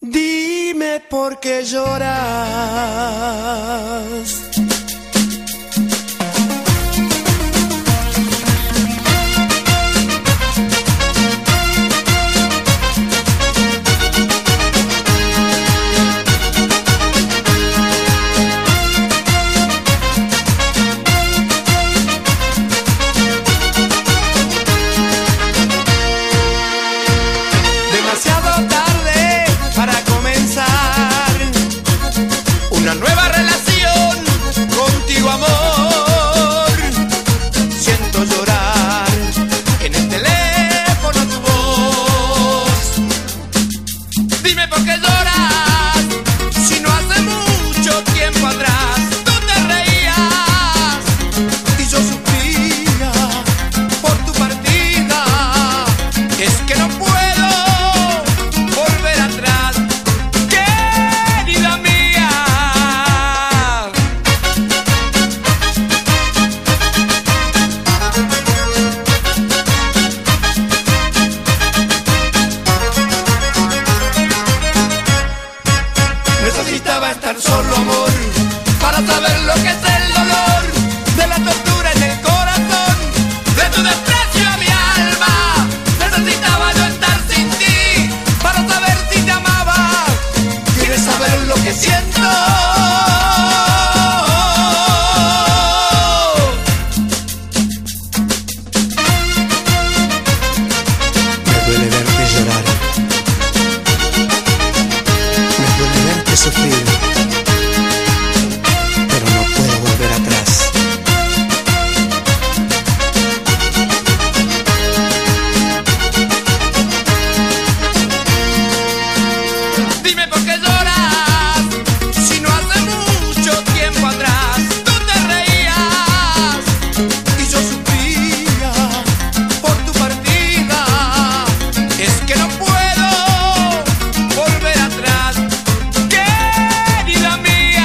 Dime por qué lloras. Demasiado tarde para comenzar una nueva relación contigo, amor. Siento llorar en el teléfono tu voz. Dime por qué lloras, si no hace mucho tiempo atrás tú te reías y yo sufría por tu partida. Es que no puedo necesitaba estar solo, amor, para saber lo que es el dolor de la tortura en el corazón, de tu desprecio a mi alma. Necesitaba yo estar sin ti para saber si te amaba. ¿Quieres saber lo que siento? Me duele verte llorar. Me duele verte sufrir, pero no puedo volver atrás. Dime por qué lloras, si no hace mucho tiempo atrás tú te reías y yo sufría por tu partida. Es que no puedo volver atrás, querida mía.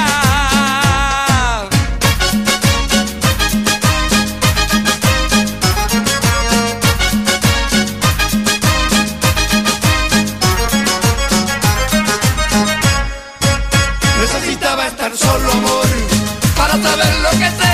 Necesitaba estar solo, amor, para saber lo que es